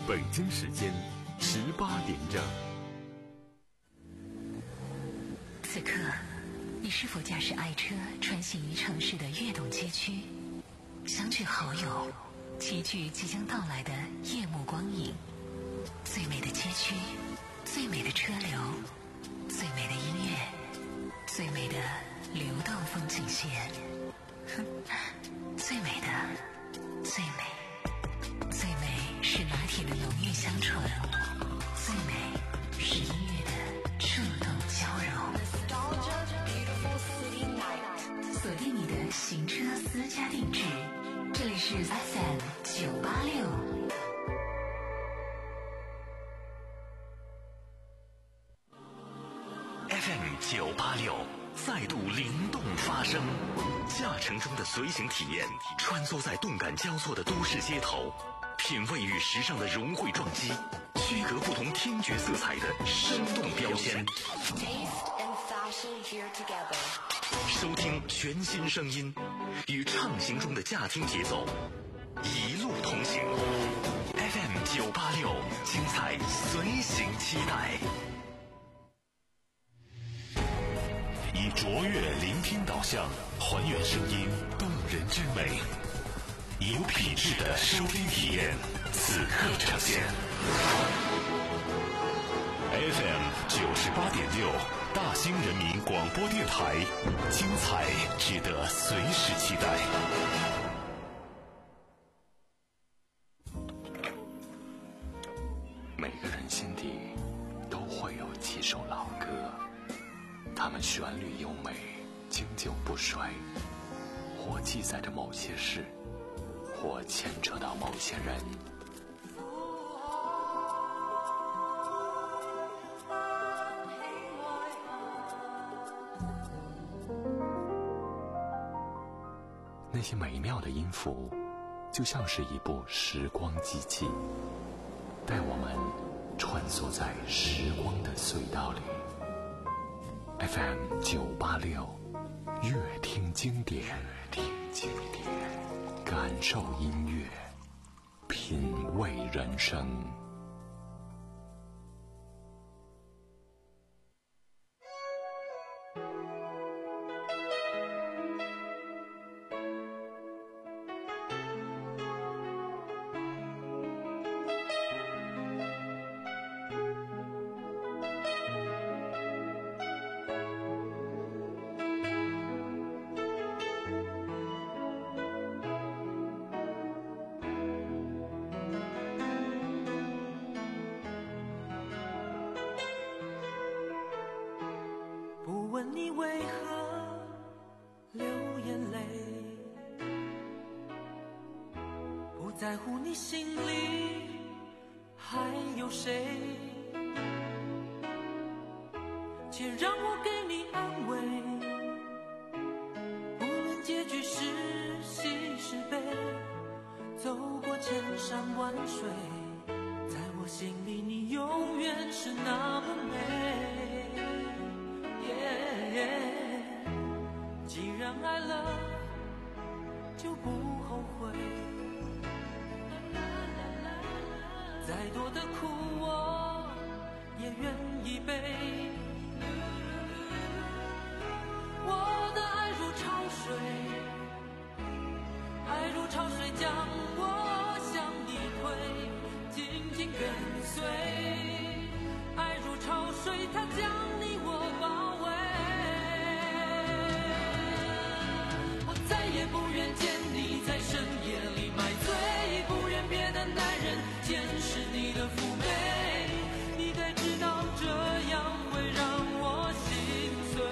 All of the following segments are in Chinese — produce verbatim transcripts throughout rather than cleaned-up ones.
北京时间十八点整。 此刻，你是否驾驶爱车穿行于城市的跃动街区，相聚好友，齐聚即将到来的夜幕光影？最美的街区，最美的车流，最美的音乐，最美的流动风景线。最美的，最美，最美是拿铁的浓郁香醇，最美是音乐的触动交融。锁定你的行车私家定制，这里是 F M 九八六。 F M 九八六再度灵动发声，驾乘中的随行体验，穿梭在动感交错的都市街头，品味与时尚的融汇撞击，区隔不同听觉色彩的生动标签。收听全新声音，与畅行中的驾听节奏，一路同行。F M 九八六，精彩随行期待。以卓越聆听导向，还原声音动人之美，以有品质的收听体验，此刻呈现。F M 九十八点六，大兴人民广播电台，精彩值得随时期待。每个人心底都会有几首老歌，它们旋律优美，经久不衰，或记载着某些事，或牵扯到某些人。那些美妙的音符，就像是一部时光机器，带我们穿梭在时光的隧道里。F M 九八六，乐听经典，乐听经典，感受音乐，品味人生。 在乎你心里还有谁，且让我给你安慰，无论结局是喜是悲，走过千山万水，在我心里你永远是那么美、yeah, yeah. 既然爱了就不后悔，再多的苦我也愿意背，我的爱如潮水，爱如潮水将我向你推，紧紧跟随，爱如潮水它将你我包围，我再也不愿见你在深夜里买醉，不愿别的男人见识你的妩媚，你该知道这样会让我心碎，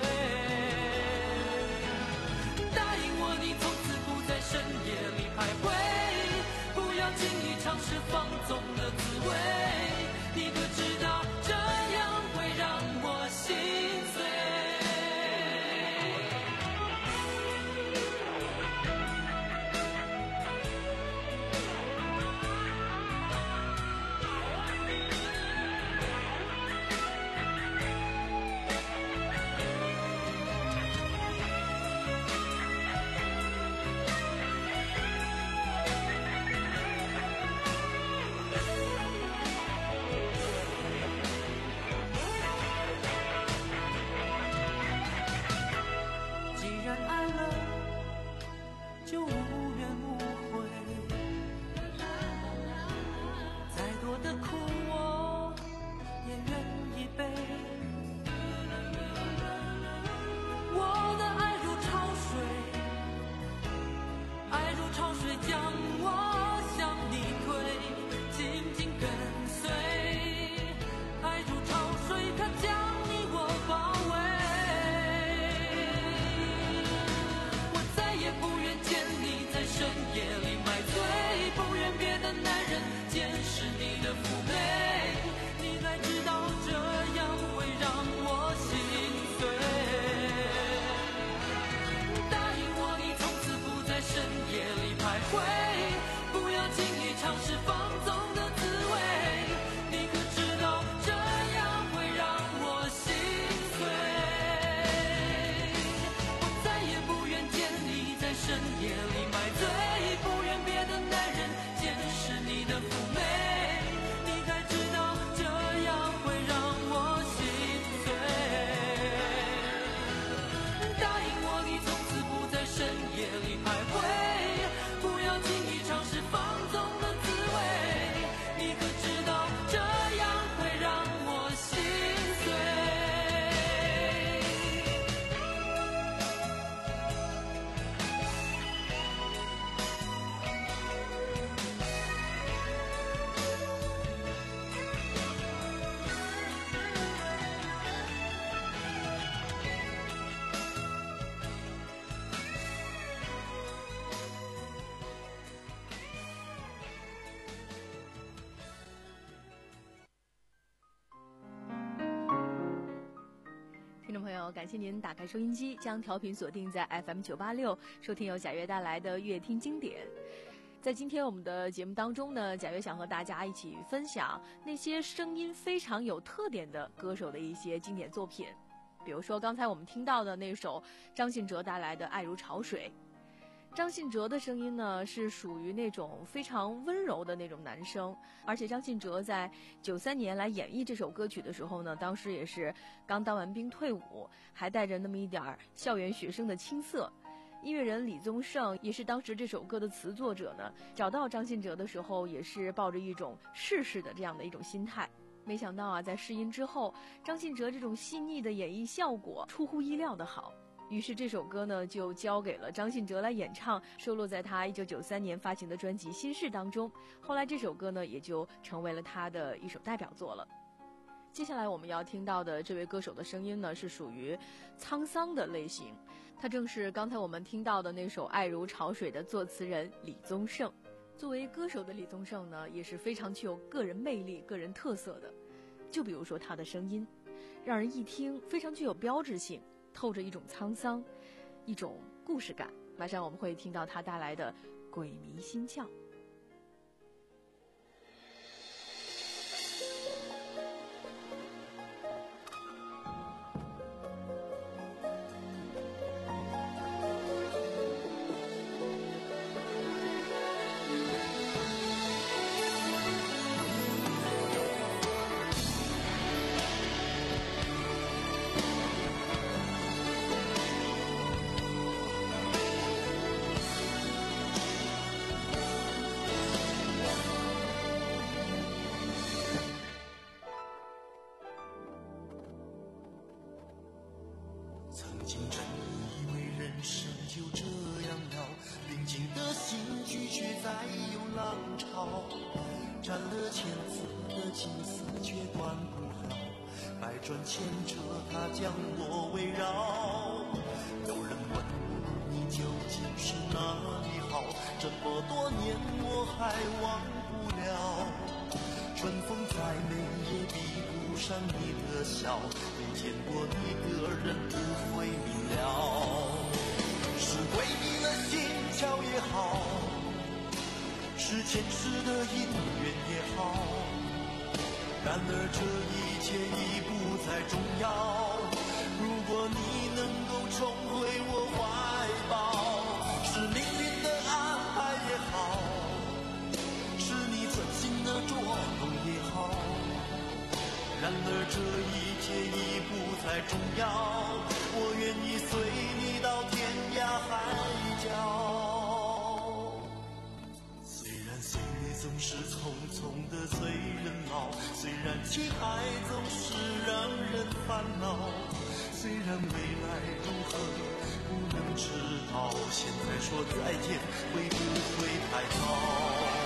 答应我你从此不在深夜里徘徊，不要轻易尝试放纵的滋味，你可知道这样会让我心碎。 视你的妩媚，你该知道这样会让我心碎。答应我，你从此不在深夜里徘徊，不要轻易尝试放纵的滋味，你可知道这样会让我心碎。我再也不愿见你在深夜里买醉，不愿别的男人见识你的妩媚，你该知道这样会让我心碎。答应我，你从此不在深夜里徘徊，不要轻易尝试放纵的滋味，你可知道这样会让我心碎。 听众朋友，感谢您打开收音机，将调频锁定在 F M 九八六，收听由贾跃带来的乐听经典。在今天我们的节目当中呢，贾跃想和大家一起分享那些声音非常有特点的歌手的一些经典作品。比如说刚才我们听到的那首张信哲带来的《爱如潮水》。张信哲的声音呢是属于那种非常温柔的那种男声，而且张信哲在九三年来演绎这首歌曲的时候呢，当时也是刚当完兵退伍，还带着那么一点校园学生的青涩。音乐人李宗盛也是当时这首歌的词作者呢，找到张信哲的时候也是抱着一种试试的这样的一种心态。没想到啊，在试音之后，张信哲这种细腻的演绎效果出乎意料的好。于是这首歌呢就交给了张信哲来演唱，收录在他一九九三年发行的专辑《心事》当中。后来这首歌呢也就成为了他的一首代表作了。接下来我们要听到的这位歌手的声音呢是属于沧桑的类型，他正是刚才我们听到的那首《爱如潮水》的作词人李宗盛。作为歌手的李宗盛呢也是非常具有个人魅力、个人特色的。就比如说他的声音，让人一听非常具有标志性，透着一种沧桑，一种故事感。马上我们会听到他带来的鬼迷心窍。 斩了千次的情丝却断不了，百转千折它将我围绕。有人问你究竟是哪里好，这么多年我还忘不了。春风再美也比不上你的笑，没见过你的人不会明了。是鬼迷了心窍也好，是前世的因缘也好，然而这一切已不再重要。如果你能够重回我怀抱，是命运的安排也好，是你存心的捉弄也好，然而这一切已不再重要。我愿意随你到天涯海角。岁月总是匆匆的催人老，虽然情爱总是让人烦恼，虽然未来如何不能知道，现在说再见会不会太早？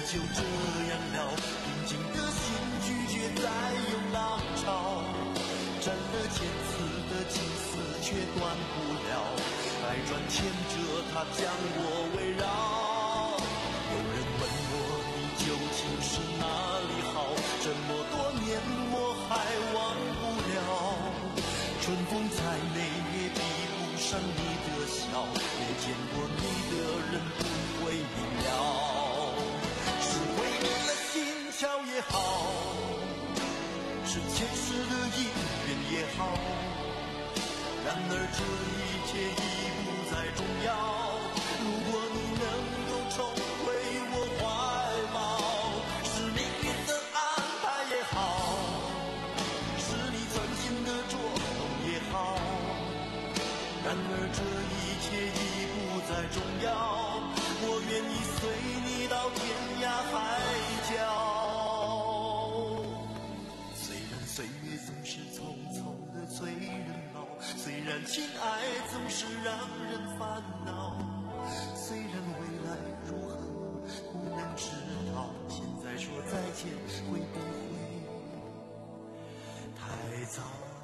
就这样了，平静的心拒绝再有浪潮，斩了千次的情丝却断不了，百转千折它将我围绕。有人问我你究竟是哪里好，这么多年我还忘不了，春风再美也比不上你的笑，没见过你的人不会明了，是毁灭了心跳也好，是前世的姻缘也好，然而这一切已不再重要，如果你能够重回我怀抱，是命运的安排也好，是你存心的捉弄也好，然而这一切已不再重要，我愿意随你到天涯海角。虽然岁月总是匆匆的催人老，虽然情爱总是让人烦恼，虽然未来如何不能知道，现在说再见会不会太早？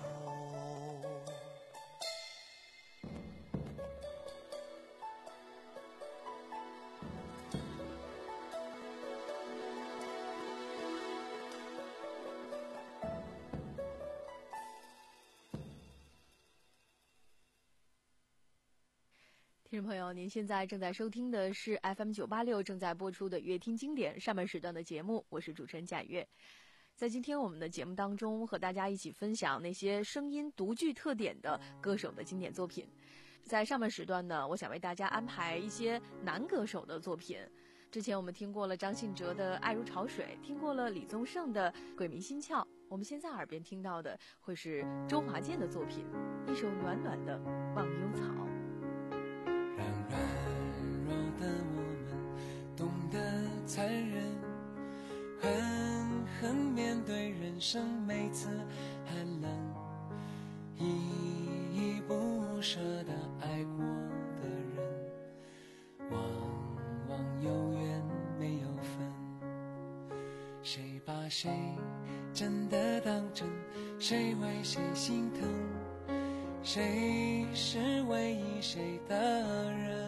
听众朋友，您现在正在收听的是 F M 九八六正在播出的乐听经典上半时段的节目，我是主持人贾月。在今天我们的节目当中，和大家一起分享那些声音独具特点的歌手的经典作品。在上半时段呢，我想为大家安排一些男歌手的作品。之前我们听过了张信哲的《爱如潮水》，听过了李宗盛的《鬼迷心窍》，我们现在耳边听到的会是周华健的作品，一首暖暖的《忘忧草》。 让软弱的我们懂得残忍，狠狠面对人生每次寒冷，依依不舍地爱过的人，往往有缘没有分，谁把谁真的当真，谁为谁心疼，谁是唯一谁的人，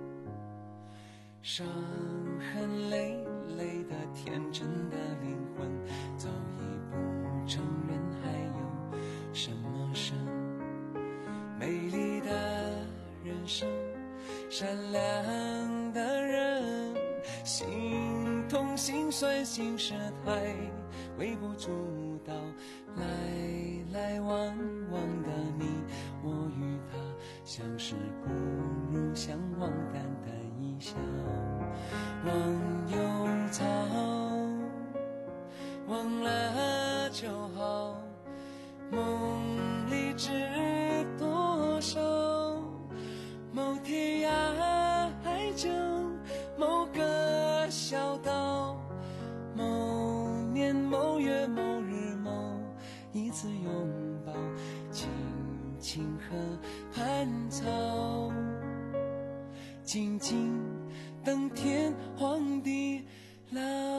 伤痕累累的天真的灵魂，早已不承认还有什么生，美丽的人生，善良的人，心痛心酸心事太微不足道，来来往往的你我与他，相识不如相忘，淡淡一笑，忘忧草，忘了就好，梦里知多少，某天涯海角，某个小岛，某年某月某日某一次拥抱，青青河畔草，静静等天荒地老。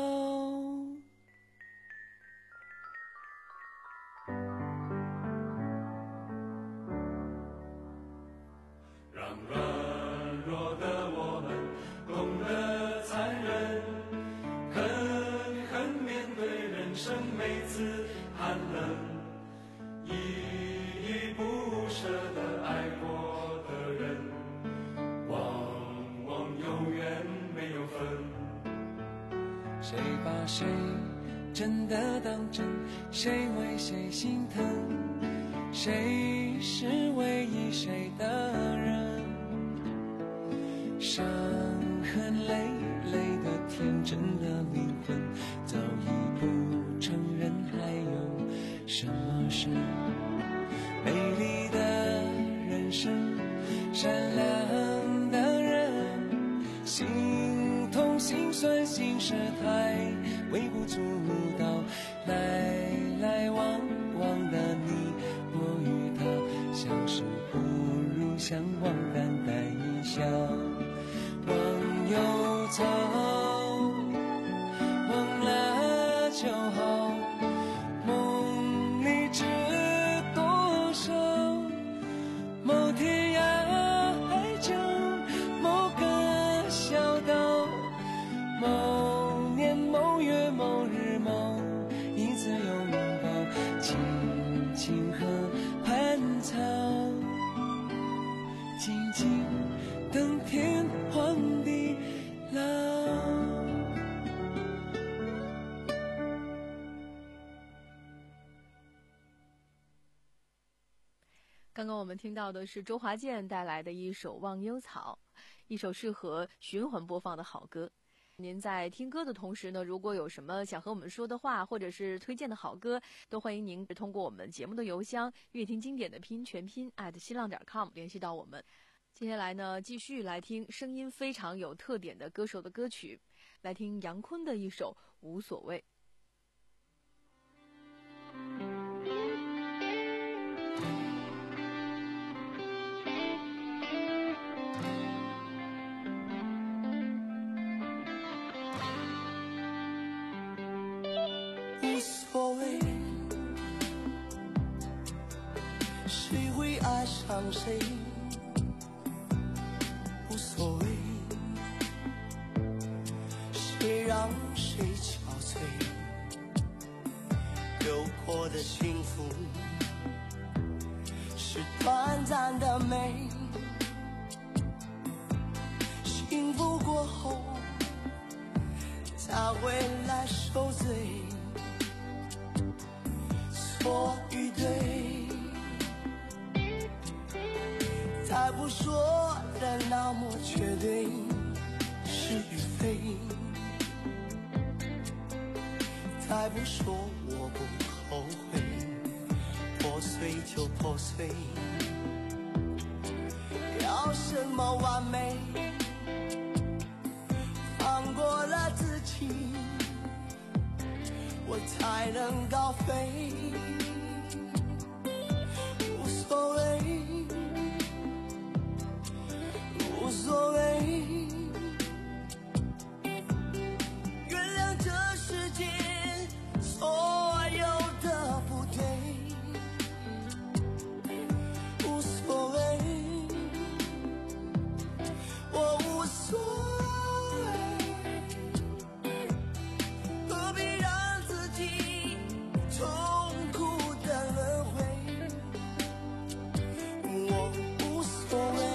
让软弱的我们懂得残忍，狠狠面对人生每次寒冷，依依不舍地爱过的人，往往有缘没有分， 谁把谁真的当真，谁为谁心疼，谁是唯一谁的人，伤痕累累的天真的灵魂，早已不承认还有什么事，美丽的人生，善良的人，心痛心酸心事太微不足道，来来往往的你我与他，相识不如相忘，淡淡一笑，忘忧草， 某年某月某日某一次拥抱，轻轻河畔草，静静等天荒地老。 刚刚我们听到的是周华健带来的一首《忘忧草》，一首适合循环播放的好歌。您在听歌的同时呢，如果有什么想和我们说的话，或者是推荐的好歌，都欢迎您通过我们节目的邮箱乐听经典的拼音全拼 at 新浪点 com 联系到我们。接下来呢，继续来听声音非常有特点的歌手的歌曲，来听杨坤的一首《无所谓》。 无所谓，谁会爱上谁？无所谓，谁让谁憔悴？流过的幸福是短暂的美，幸福过后才会来受罪。错与对，再不说的那么绝对，是与非，再不说我不后悔，破碎就破碎，要什么完美？放过了自己，我才能高飞。无所谓，无所谓，原谅这世间所有的不对。无所谓，我无所谓，何必让自己痛苦的轮回？我无所谓。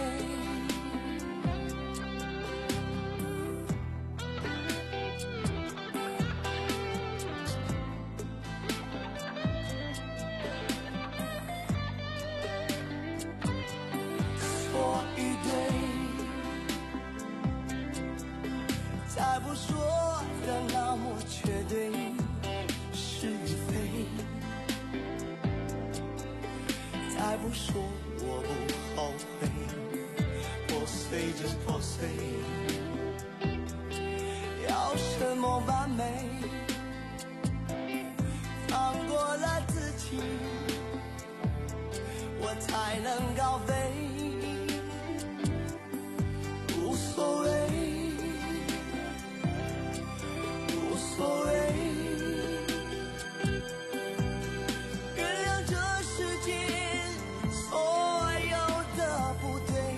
错与对，再不说的那么绝对，是与非，再不说我不后悔，破碎就破碎，要什么完美？放过了自己，我才能高飞。无所谓，无所谓，原谅这世间所有的不对。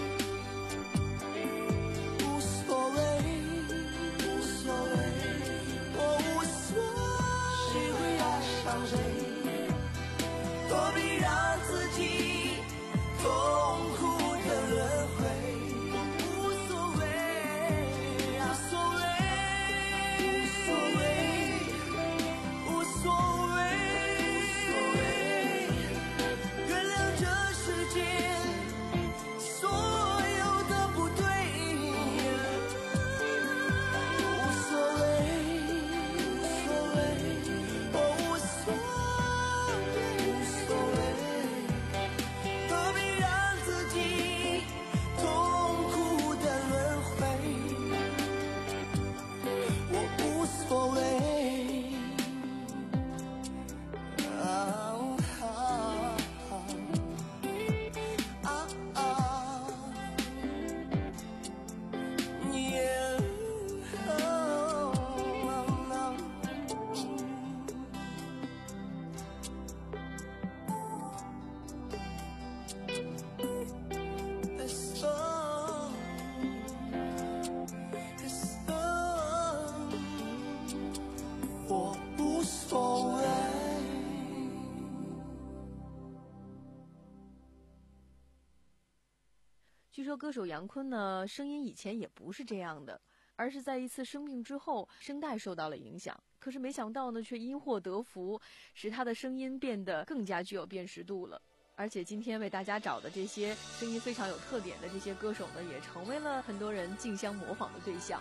无所谓，无所谓， 说歌手杨坤呢，声音以前也不是这样的，而是在一次生病之后，声带受到了影响。可是没想到呢，却因祸得福，使他的声音变得更加具有辨识度了。而且今天为大家找的这些声音非常有特点的这些歌手呢，也成为了很多人竞相模仿的对象。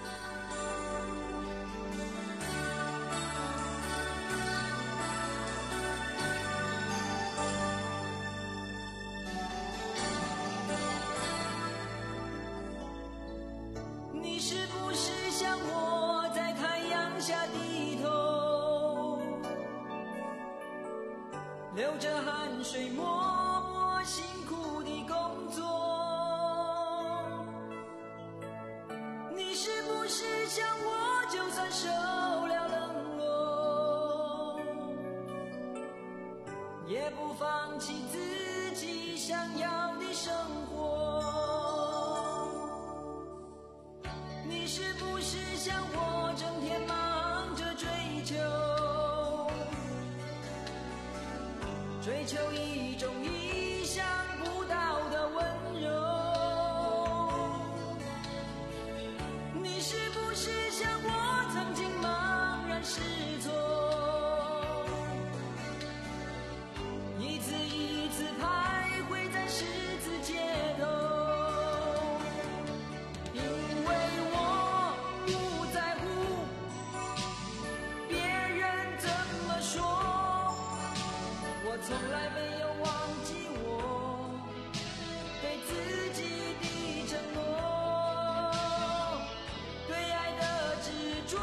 你是不是像我在太阳下低头，流着汗水默默辛苦地工作？你是不是像我就算受了冷落，也不放弃自己想要的生活？你是不是像我整天忙着追求，追求一种意想不到的温柔？你是不是像我曾经茫然失措，一次一次徘徊在十字街头？从来没有忘记我对自己的承诺，对爱的执着。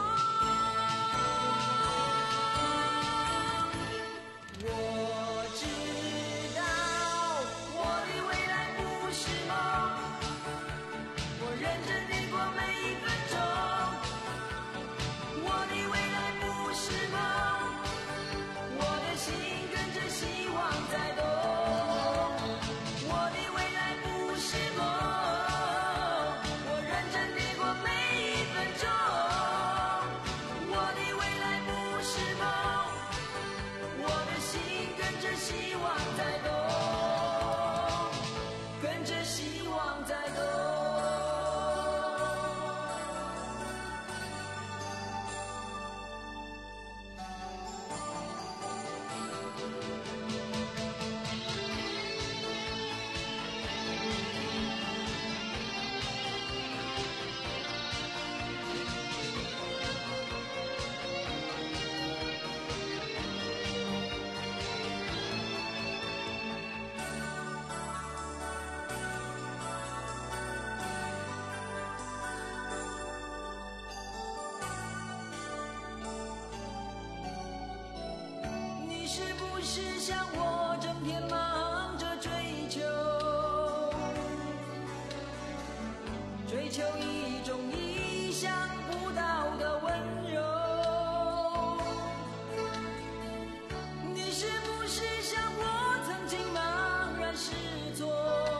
我知道我的未来不是梦，我认真地过每一分钟。我的未来不是梦，我的心跟着希望在动，我的未来不是梦，我认真地过每一分钟。我的未来不是梦，我的心跟着希望在动，跟着希望在动。你是不是像我整天忙着追求，追求一种意想不到的温柔？你是不是像我曾经茫然失措，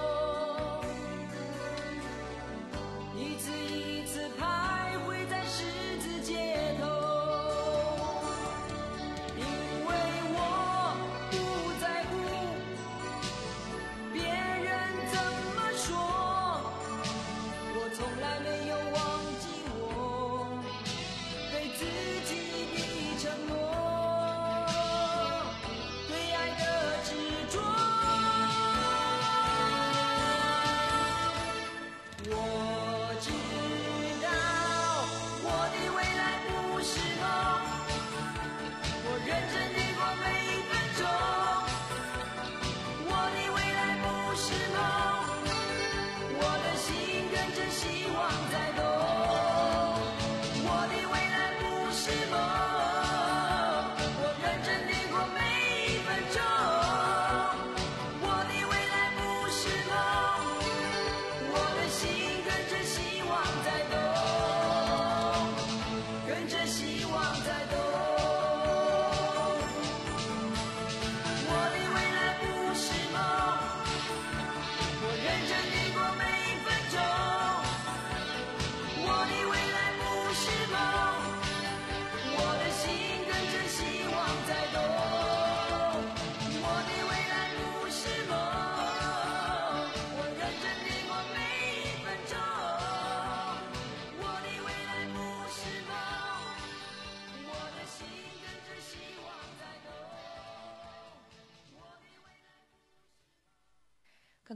一次一次徘徊在十字街头？从来没有忘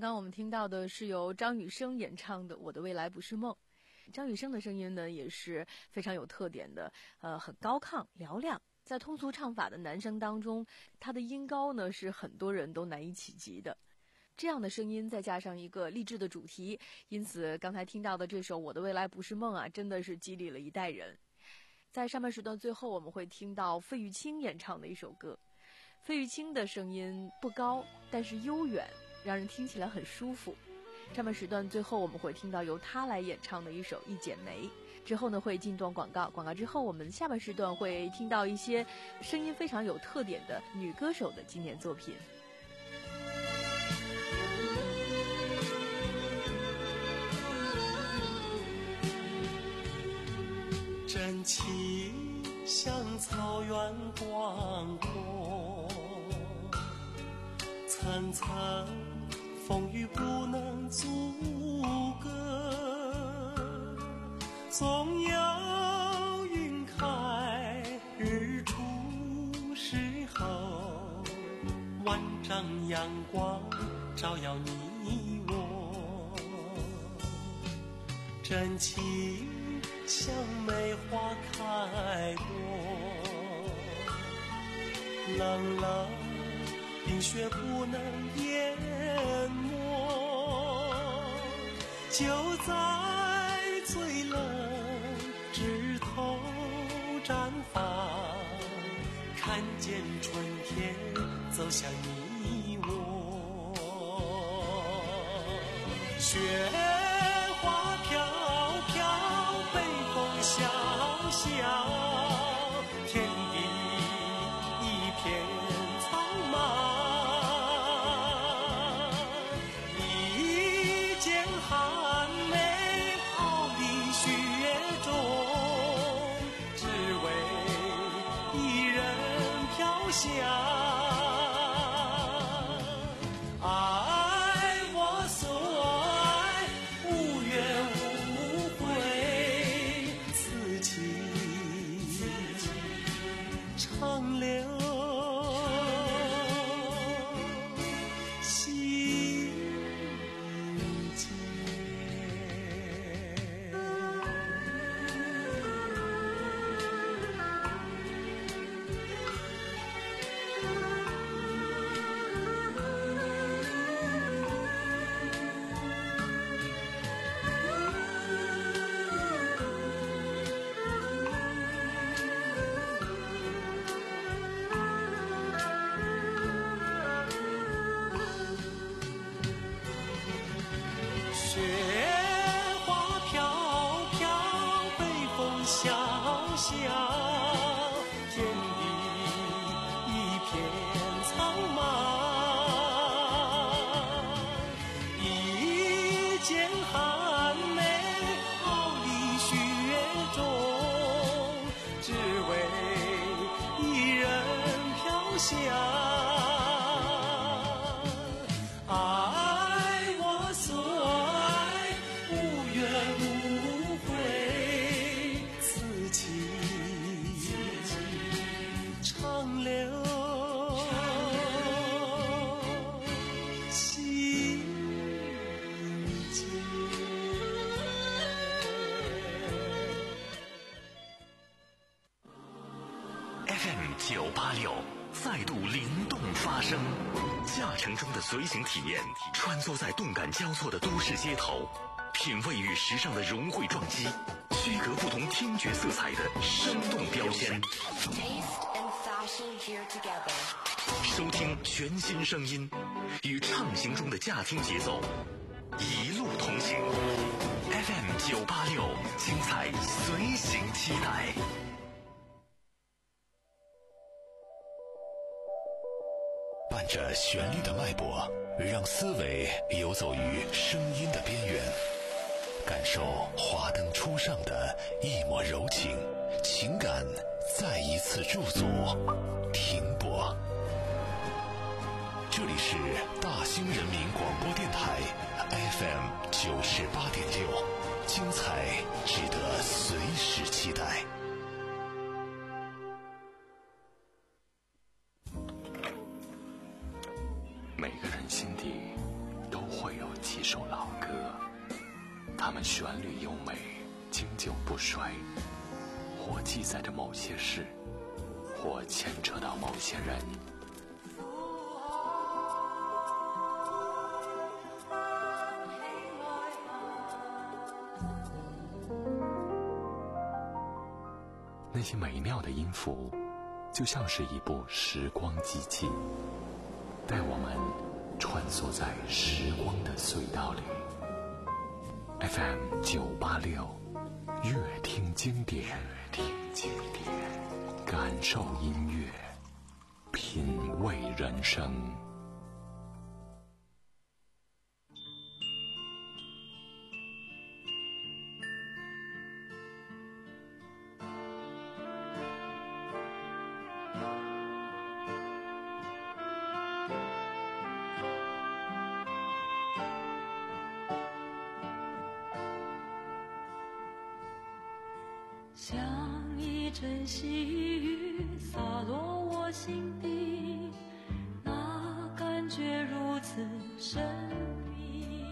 刚我们听到的是由张雨生演唱的《我的未来不是梦》。张雨生的声音呢也是非常有特点的，呃，很高亢嘹亮。在通俗唱法的男声当中，他的音高呢是很多人都难以企及的。这样的声音再加上一个励志的主题，因此刚才听到的这首《我的未来不是梦》啊，真的是激励了一代人。在上半时段最后，我们会听到费玉清演唱的一首歌。费玉清的声音不高，但是悠远，让人听起来很舒服。上半时段最后我们会听到由他来演唱的一首《一剪梅》，之后呢会进段广告，广告之后我们下半时段会听到一些声音非常有特点的女歌手的经典作品。 真情像草原广阔，层层风雨不能阻隔，总有云开日出时候，万丈阳光照耀你我，真情像梅花开过，冷冷冰雪不能淹没，就在最冷枝头绽放，看见春天走向你我，雪花飘飘，北风萧萧，天地一片苍茫，一剪寒梅傲立雪中，只为一人飘香。爱我所爱，无怨无悔，此情长留心间。雪花飘飘，北风萧萧，天地一片苍茫，一剪寒梅傲立雪中，只为一人飘香。爱我所爱，无怨无悔，此情长留心间。 F M 九八六再度灵动发声，驾乘中的随行体验，穿梭在动感交错的都市街头，品味与时尚的融汇撞击，区隔不同听觉色彩的生动标签。收听全新声音，与畅行中的驾听节奏，一路同行。F M 九八六，精彩随行期待。伴着旋律的脉搏，让思维游走于声音的边缘，感受华灯初上的一抹柔情，情感再一次驻足停泊。这里是大兴人民广播电台 F M 九十八点六，精彩值得随时期待。每个人心底都会有不睡，或记载着某些事，或牵扯到某些人。那些美妙的音符，就像是一部时光机器，带我们穿梭在时光的隧道里。F M 九八六，乐听经典，乐听经典，感受音乐，品味人生。 像一阵细雨洒落我心底，那感觉如此神秘。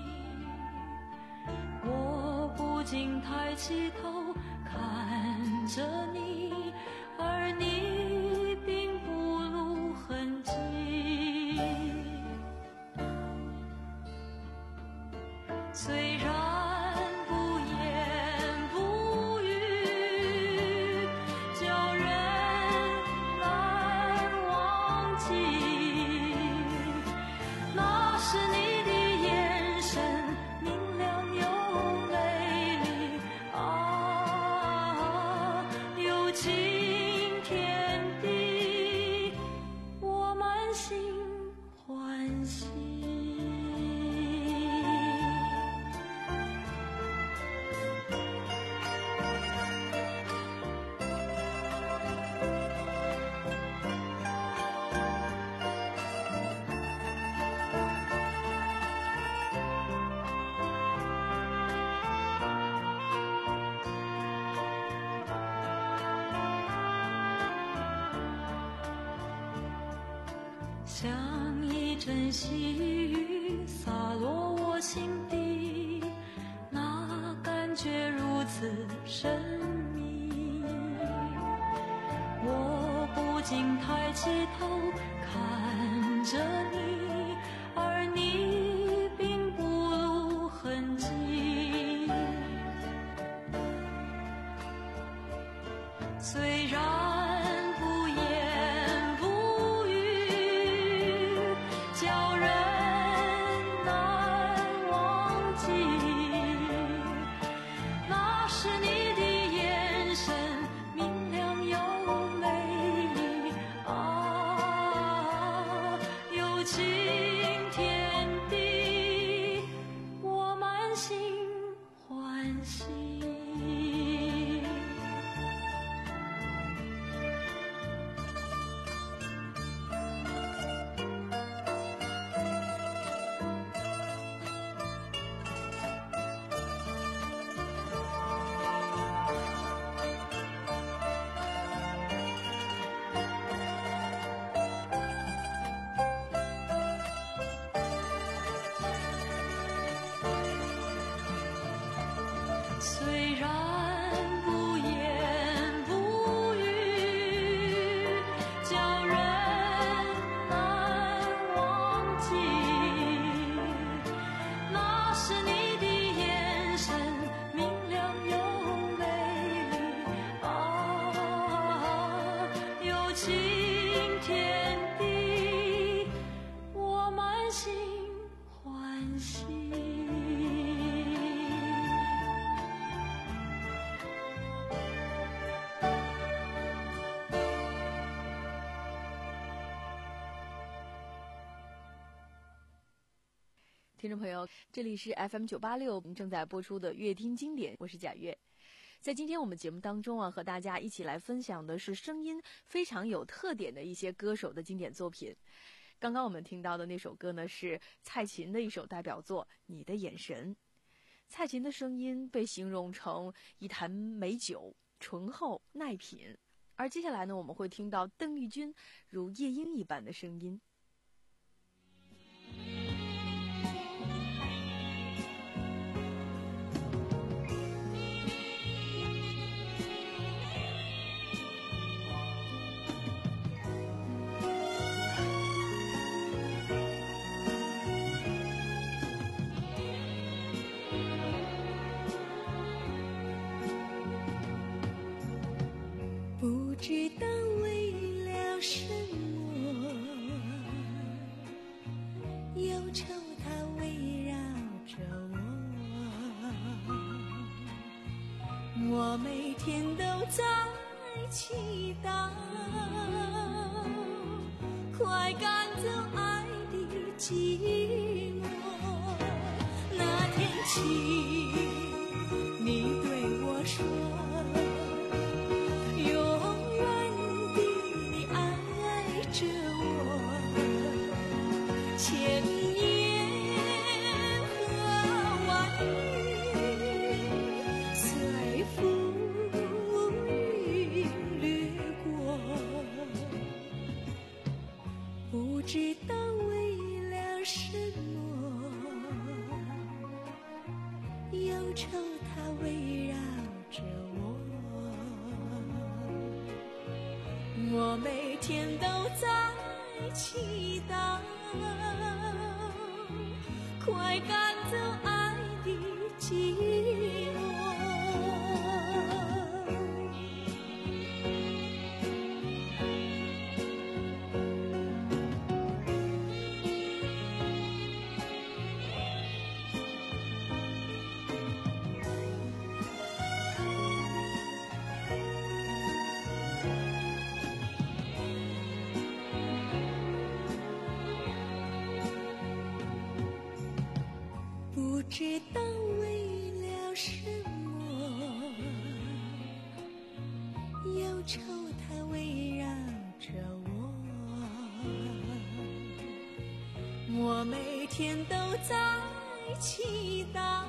我不禁抬起头看着你，而你并不露痕迹。虽然像一阵细雨洒落我心底，那感觉如此神秘。我不禁抬起头看着你，而你并不露痕迹。虽然虽然不言不语，叫人难忘记。那是你的眼神，明亮又美丽啊，有情天地，我满心欢喜。 听众朋友，这里是 F M 九八六正在播出的乐听经典，我是贾月。在今天我们节目当中啊，和大家一起来分享的是声音非常有特点的一些歌手的经典作品。刚刚我们听到的那首歌呢，是蔡琴的一首代表作《你的眼神》。蔡琴的声音被形容成一坛美酒，醇厚耐品。而接下来呢，我们会听到邓丽君如夜莺一般的声音。 知道为了什么，忧愁它围绕着我，我每天都在祈祷，快赶走爱的寂寞。那天起你对我说，永远地你爱着我，千言和万语随风云掠过，不知道为了什么，忧愁它围绕着我，我每天都在祈祷，快赶走爱的寂寞。不知道为了什么，忧愁它围绕着我，我每天都在祈祷，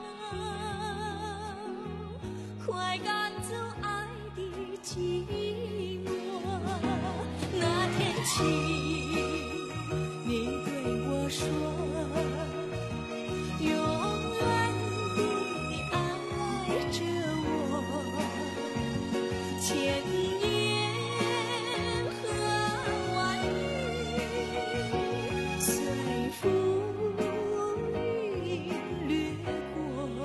快赶走爱的寂寞。那天起你对我说，永远地你爱着我，千言和万语随风云掠过，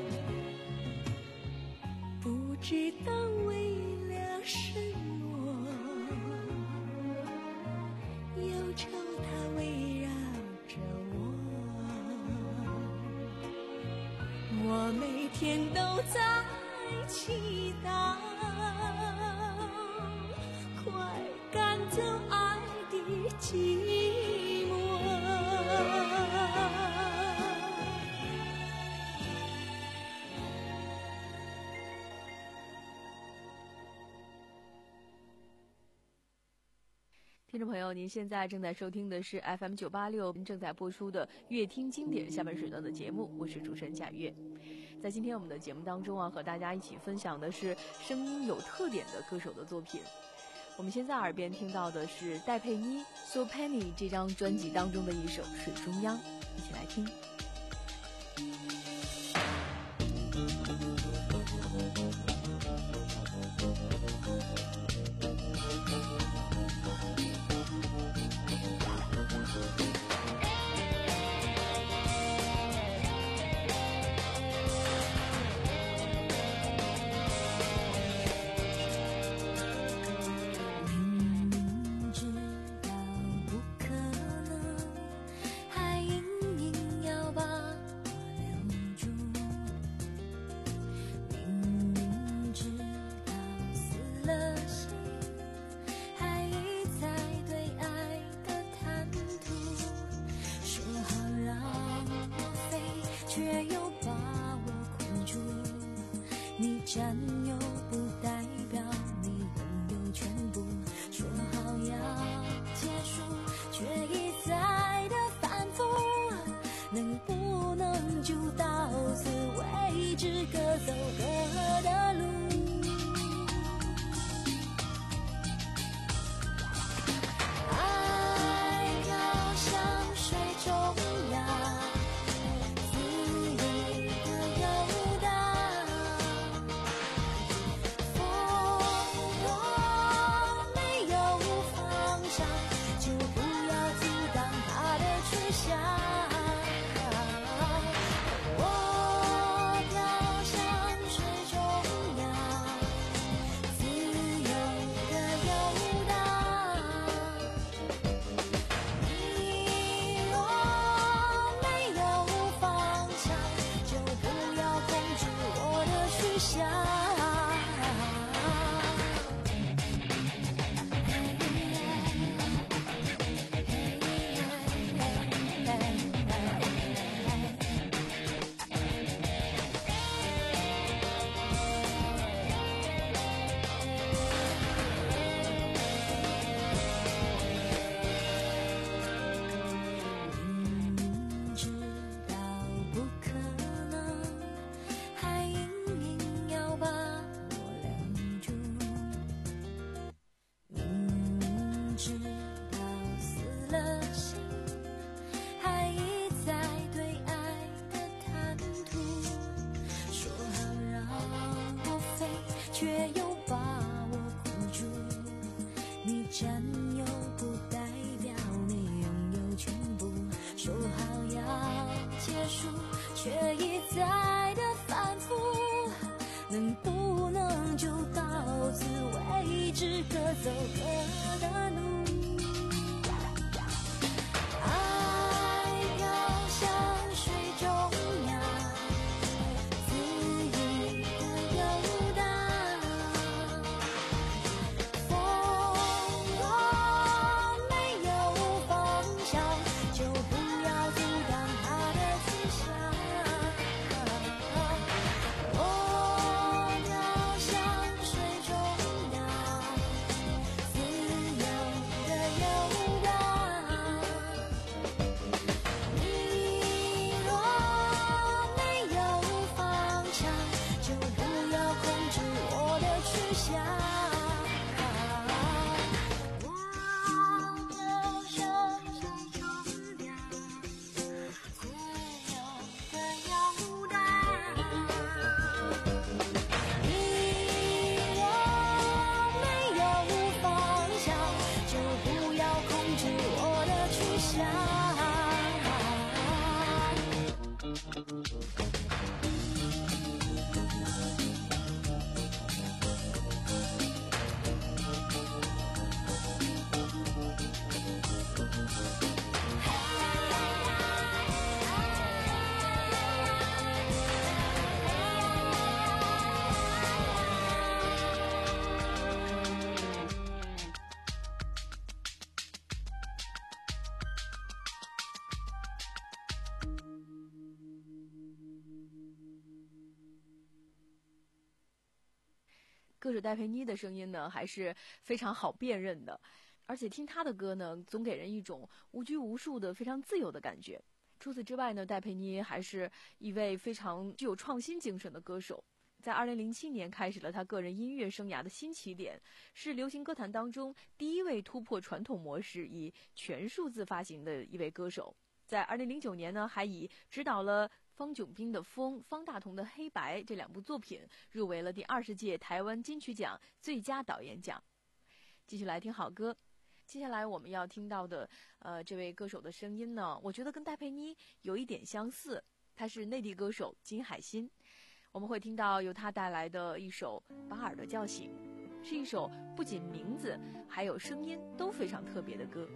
不知道为了什么，忧愁它围绕着我，我每天都在祈祷，快赶走爱的寂寞。 听众朋友，您现在正在收听的是 F M 九八六正在播出的乐听经典下半时段的节目，我是主持人贾月。在今天我们的节目当中啊，和大家一起分享的是声音有特点的歌手的作品。我们现在耳边听到的是戴佩妮《So Penny》这张专辑当中的一首《水中央》，一起来听。 占有不代表你拥有全部，说好要结束，却一再的反复，能不能就到此为止，各走各的路。爱要像水中央，自由的游荡。风若没有方向，就不要阻挡它的去向。我飘向水却又把我困住。你占有不代表你拥有全部，说好要结束，却一再的反复，能不能就到此为止，各走各的路。 歌手戴佩妮的声音呢，还是非常好辨认的，而且听她的歌呢，总给人一种无拘无束的非常自由的感觉。除此之外呢，戴佩妮还是一位非常具有创新精神的歌手。在二零零七年开始了他个人音乐生涯的新起点，是流行歌坛当中第一位突破传统模式以全数字发行的一位歌手。在二零零九年呢，还以指导了方炯斌的《风》、方大同的《黑白》这两部作品入围了第二十届台湾金曲奖最佳导演奖。继续来听好歌。接下来我们要听到的呃这位歌手的声音呢，我觉得跟戴佩妮有一点相似，他是内地歌手金海心。我们会听到由他带来的一首《把耳朵叫醒》，是一首不仅名字还有声音都非常特别的歌。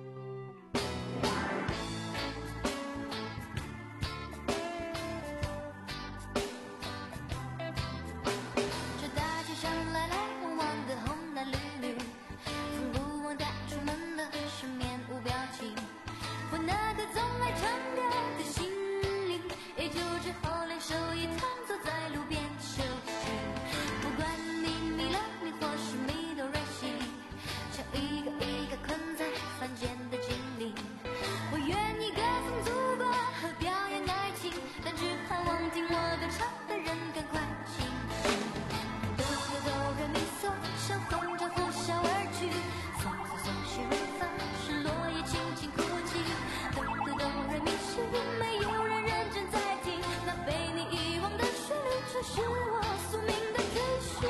这大街上来来往往的红男绿女，从不忘带出门的是面无表情，我那个总爱唱歌的心灵，也就只好连手一摊坐在路边休息。不管你迷了迷或是迷得任性，像一个一个困在凡间的精灵，我愿意歌颂祖国和表演爱情，但只盼望听我歌唱的人赶快清醒。哆哆哆来咪嗦，像风筝呼啸而去，嗦嗦嗦是日发，是落叶轻轻哭泣。哆哆哆来咪是没有人认真在听，那被你遗忘的旋律，却是我宿命的追寻。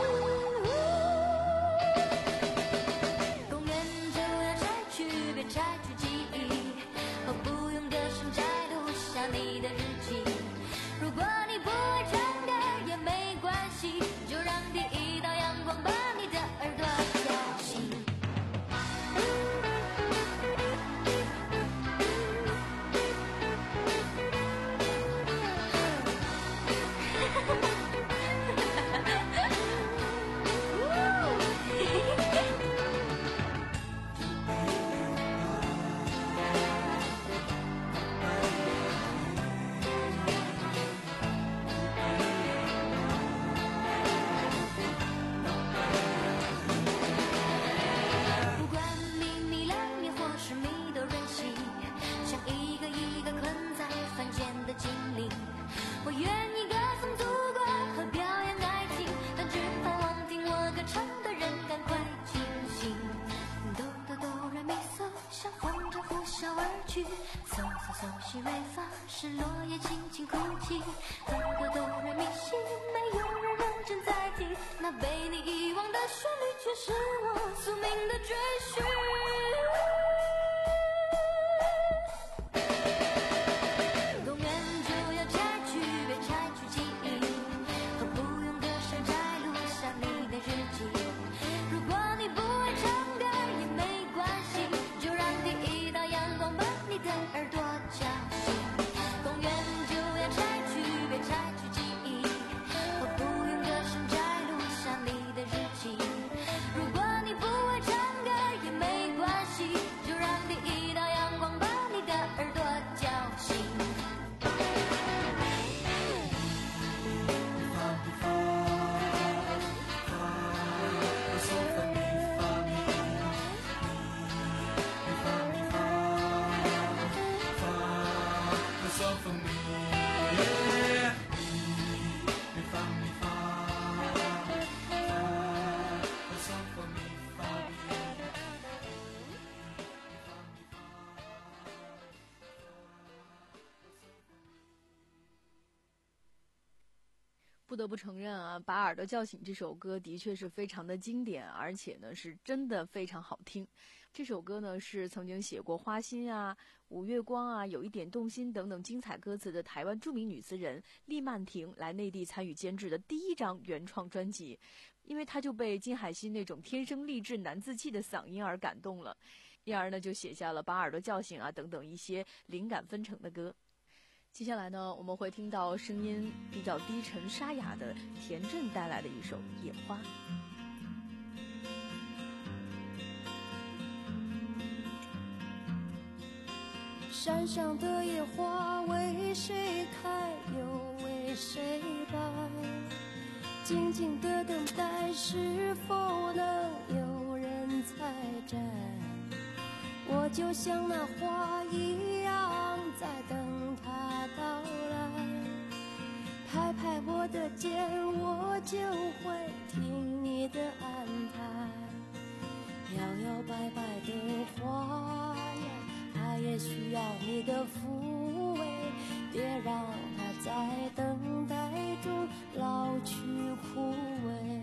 公园就要拆去，别拆去记忆，我不用歌声摘录下你的日记。如果你不会唱歌也没关系，就让第一道阳光把你的耳朵叫醒。不管你迷了迷或是迷得任性，像一个一个困在凡间的精灵，我愿意歌颂祖国和表演爱情，但只盼望听我歌唱的人赶快清醒。哆哆哆来咪嗦，像风筝呼啸而去，嗦嗦嗦西瑞发，是落叶轻轻哭泣，哆哆哆来咪西，没有人认真在听，那被你遗忘的旋律却是我宿命的追寻。公园就要拆去，别拆去记忆，何不用歌声摘录下你的日记，如果你不会唱歌也没关系，就让第一道阳光把你的耳朵叫醒。公园就要拆去，别拆去记忆，何不用歌声摘录下你的日记，如果你不会唱歌也没关系，就让第一道阳光把你的耳朵叫醒。 不得不承认啊，把耳朵叫醒这首歌的确是非常的经典，而且呢是真的非常好听。这首歌呢是曾经写过花心啊、五月光啊、有一点动心等等精彩歌词的台湾著名女词人厉曼婷来内地参与监制的第一张原创专辑，因为她就被金海心那种天生丽质难自弃的嗓音而感动了，因而呢就写下了把耳朵叫醒啊等等一些灵感纷呈的歌。接下来呢，我们会听到声音比较低沉沙哑的田震带来的一首《野花》。 山上的野花为谁开又为谁败，静静的等待是否能有人采摘，我就像那花一样在等它到来，拍拍我的肩我就会听你的安排，摇摇摆摆的花呀，它也需要你的抚慰，别让它在等待中老去枯萎。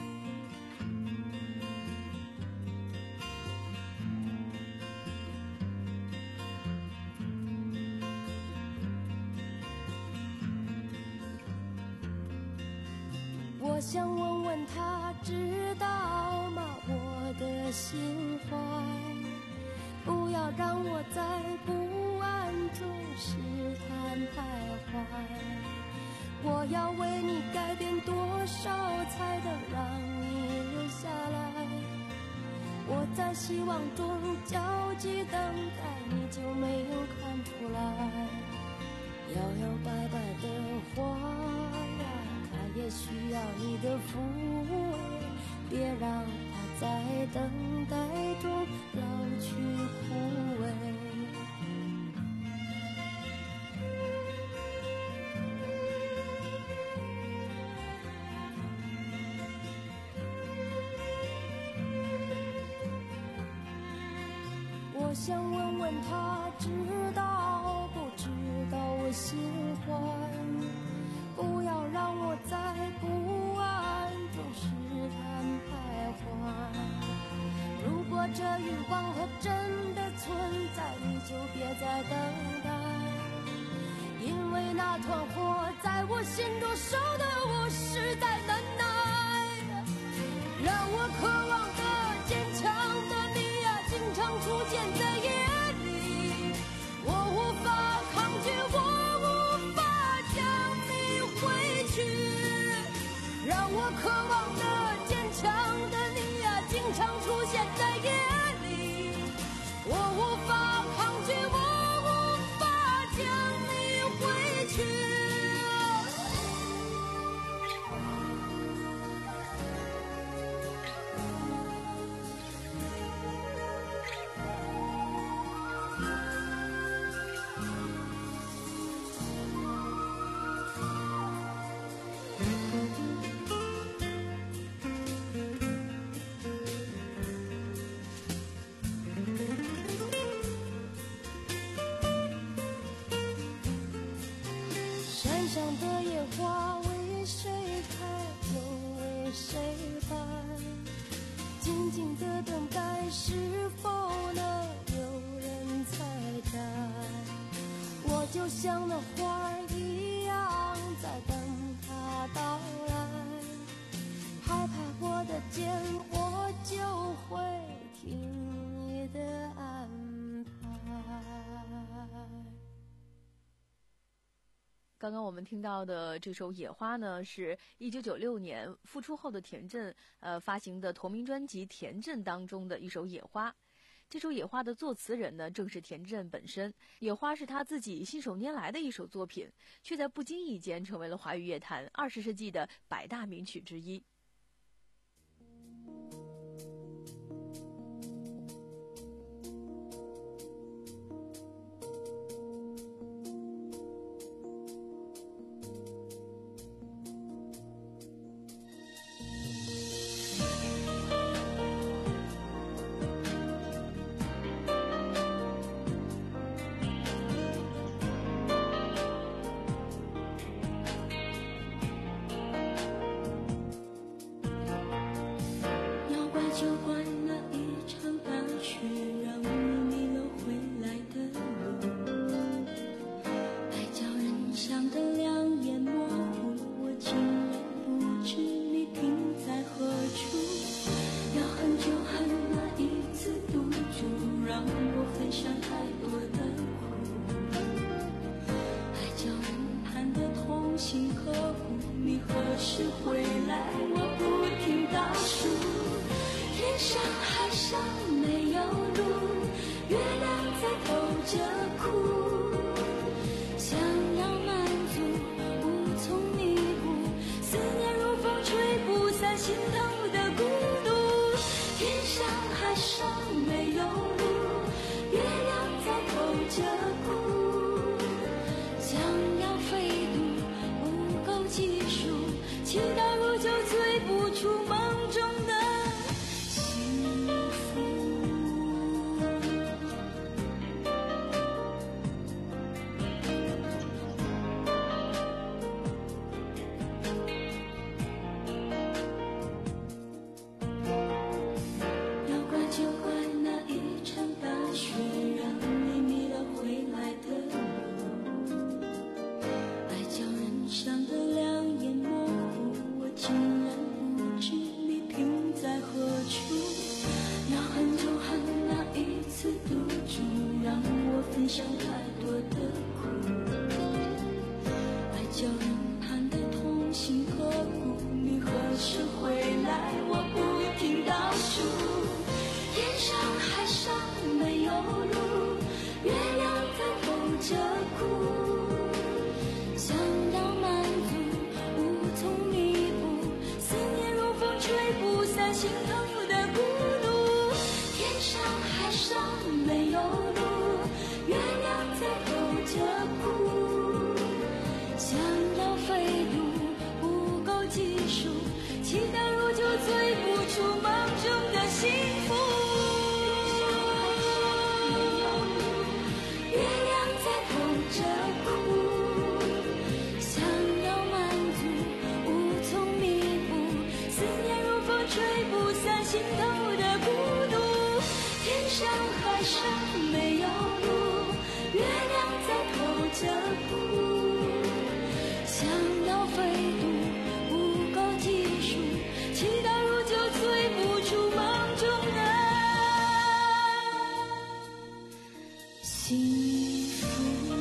我想问问他知道吗我的心怀，不要让我在不安中试探徘徊，我要为你改变多少才能让你留下来，我在希望中焦急等待，你就没有看出来，摇摇摆摆的花呀，它也需要你的抚慰，别让它在等待中老去枯萎。我想问问他知道不知道我心怀，不要让我在不安中试探徘徊，如果这欲望它真的存在，你就别再等待，因为那团火在我心中烧得我实在难耐，让我渴望的坚强的你呀，经常出现在夜里，我无法抗拒，我无法将你挥去，让我渴望的坚强的你呀，经常出现在夜里，我无法抗拒，我无法将你挥去。 静静的等待，是否能有人采摘？我就像那花儿一样，在等它到来。拍拍我的肩，我就会听你的安排。 刚刚我们听到的这首《野花》呢，是一九九六年复出后的田震呃发行的同名专辑《田震》当中的一首《野花》。这首《野花》的作词人呢，正是田震本身。《野花》是他自己信手拈来的一首作品，却在不经意间成为了华语乐坛二十世纪的百大名曲之一。 就怪那一场大雪，让你迷了回来的路。爱叫人想得两眼模糊，我竟然不知你停在何处。要恨就恨那一次赌注，让我分享太多的苦。爱叫人盼得痛心刻骨，你何时回来？我不停倒数。天上海上没有路，月亮在偷着哭，想要满足无从弥补，思念如风吹不散心头的孤独。天上海上没有路，月亮在偷着哭，想要飞渡不够技术，祈祷如酒醉不出梦中的分享太多的苦，爱叫人盼得痛心刻骨，你何时回来？我不停倒数，天上海上没有路，月亮在偷着哭，想要满足无从弥补，思念如风吹不散心头的孤独。天上海上没有路，月亮在偷着哭，想要飞渡不够技术，祈祷如酒醉不出梦中的幸福。月亮在偷着哭，想要满足无从弥补，思念如风吹不散心头的孤独。天上海上没有路，月亮在偷着哭，想要飞渡不够技术，祈祷如酒醉不出梦中的幸福。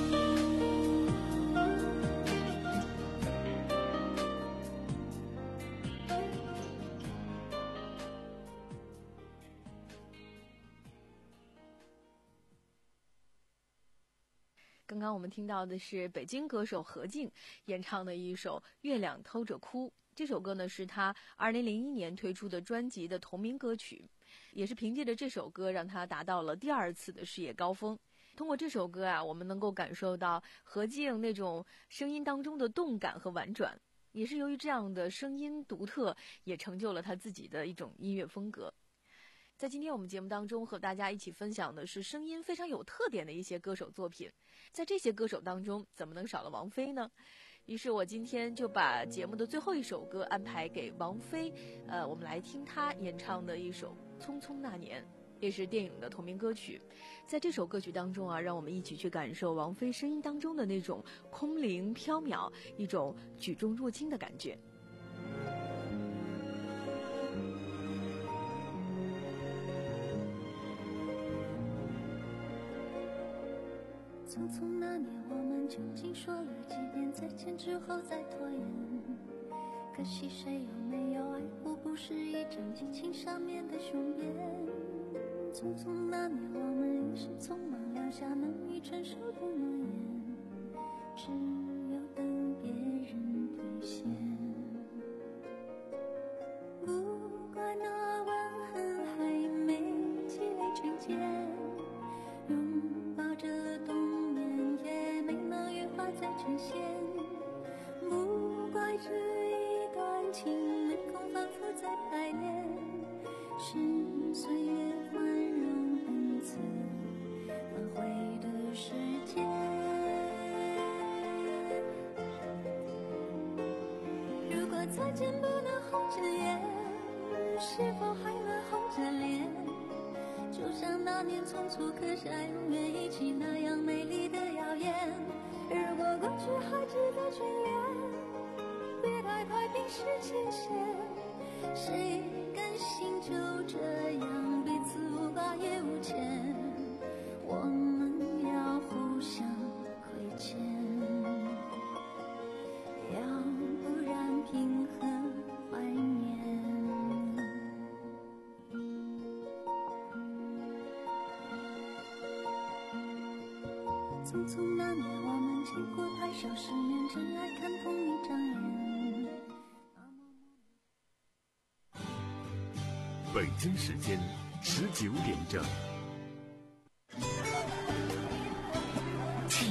刚刚我们听到的是北京歌手何静演唱的一首《月亮偷着哭》。这首歌呢是他二零零一年推出的专辑的同名歌曲，也是凭借着这首歌让他达到了第二次的事业高峰。通过这首歌啊，我们能够感受到何静那种声音当中的动感和婉转，也是由于这样的声音独特，也成就了他自己的一种音乐风格。在今天我们节目当中和大家一起分享的是声音非常有特点的一些歌手作品，在这些歌手当中怎么能少了王菲呢？ 于是我今天就把节目的最后一首歌安排给王菲，呃，我们来听她演唱的一首《匆匆那年》，也是电影的同名歌曲。在这首歌曲当中啊，让我们一起去感受王菲声音当中的那种空灵飘渺，一种举重若轻的感觉。 匆匆那年，我们究竟说了几遍再见之后再拖延？可惜谁有没有爱过，不是一张激情上面的雄辩。匆匆那年，我们一时匆忙留下难以承受的诺言，只有等别人兑现。不怪那吻痕还没积累成茧，拥抱着冬眠也没能羽化再成仙。不怪这一段情没空反复再排练，是岁月宽容恩赐反悔的时间。如果再见不能红着眼，是否还能红着脸？就像那年匆促刻下永远一起那样美丽的谣言。如果过去还值得眷恋，别太快冰释前嫌。谁甘心就这样彼此无挂也无牵？我们要互相亏欠，要不然凭何怀念？匆匆那年，我们见过太少世面，只爱看同一张脸。 北京时间十九点整。